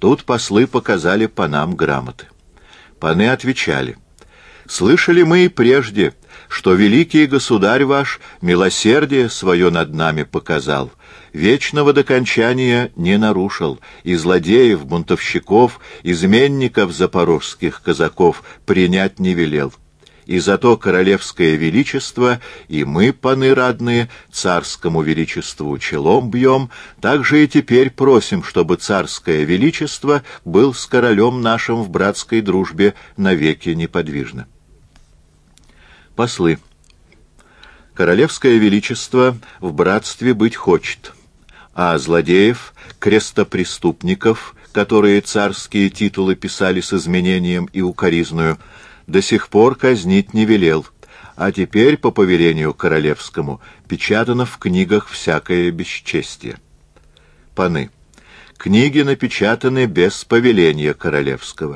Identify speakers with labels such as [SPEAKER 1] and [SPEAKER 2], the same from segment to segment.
[SPEAKER 1] Тут послы показали панам грамоты. Паны отвечали: «Слышали мы и прежде, что великий государь ваш милосердие свое над нами показал, вечного докончания не нарушил, и злодеев, бунтовщиков, изменников запорожских казаков принять не велел. И зато королевское величество, и мы, паны радные, царскому величеству челом бьем, так же и теперь просим, чтобы царское величество был с королем нашим в братской дружбе навеки неподвижно». Послы. Королевское величество в братстве быть хочет, а злодеев, крестопреступников, которые царские титулы писали с изменением и укоризною, до сих пор казнить не велел, а теперь, по повелению королевскому, печатано в книгах всякое бесчестие. Паны. Книги напечатаны без повеления королевского.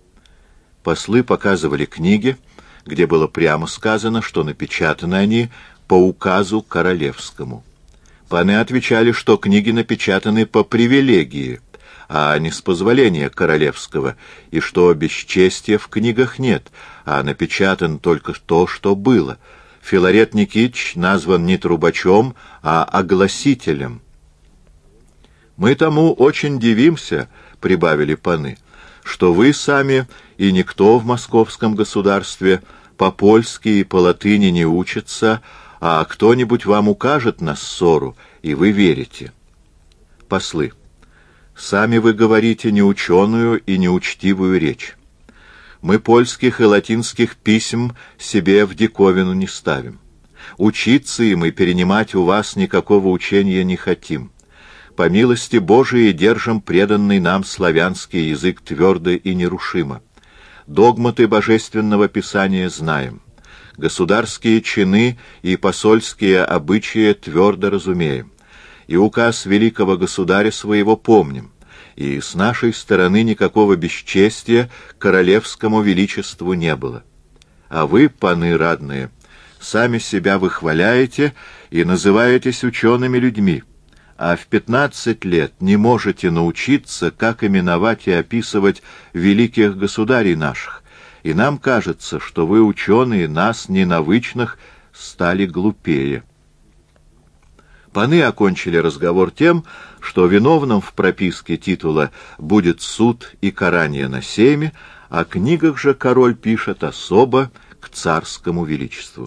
[SPEAKER 1] Послы показывали книги, где было прямо сказано, что напечатаны они по указу королевскому. Паны отвечали, что книги напечатаны по привилегии, а не с позволения королевского, и что бесчестия в книгах нет, а напечатано только то, что было. Филарет Никитич назван не трубачом, а огласителем. «Мы тому очень дивимся», — прибавили паны, — «что вы сами и никто в московском государстве по-польски и по-латыни не учится, а кто-нибудь вам укажет на ссору, и вы верите». Послы. Сами вы говорите неученую и неучтивую речь. Мы польских и латинских писем себе в диковину не ставим. Учиться им и перенимать у вас никакого учения не хотим. По милости Божией держим преданный нам славянский язык твердо и нерушимо. Догматы Божественного Писания знаем. Государские чины и посольские обычаи твердо разумеем. И указ великого государя своего помним, и с нашей стороны никакого бесчестия королевскому величеству не было. А вы, паны радные, сами себя выхваляете и называетесь учеными людьми, а в 15 лет не можете научиться, как именовать и описывать великих государей наших, и нам кажется, что вы, ученые, нас, ненавычных, стали глупее. Паны окончили разговор тем, что виновным в прописке титула будет суд и карание на сейме, о книгах же король пишет особо к царскому величеству.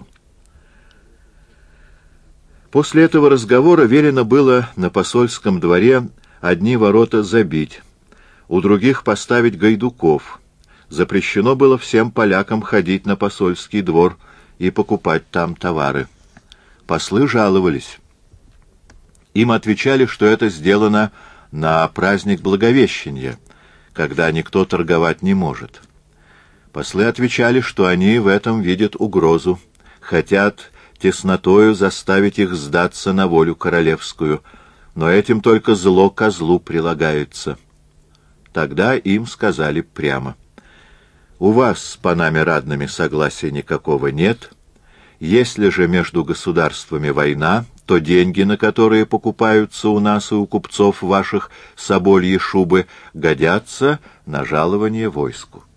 [SPEAKER 1] После этого разговора велено было на посольском дворе одни ворота забить, у других поставить гайдуков. Запрещено было всем полякам ходить на посольский двор и покупать там товары. Послы жаловались. Им отвечали, что это сделано на праздник Благовещения, когда никто торговать не может. Послы отвечали, что они в этом видят угрозу, хотят теснотою заставить их сдаться на волю королевскую, но этим только зло ко злу прилагается. Тогда им сказали прямо: «У вас с панами радными согласия никакого нет. Если же между государствами война, то деньги, на которые покупаются у нас и у купцов ваших собольи шубы, годятся на жалование войску».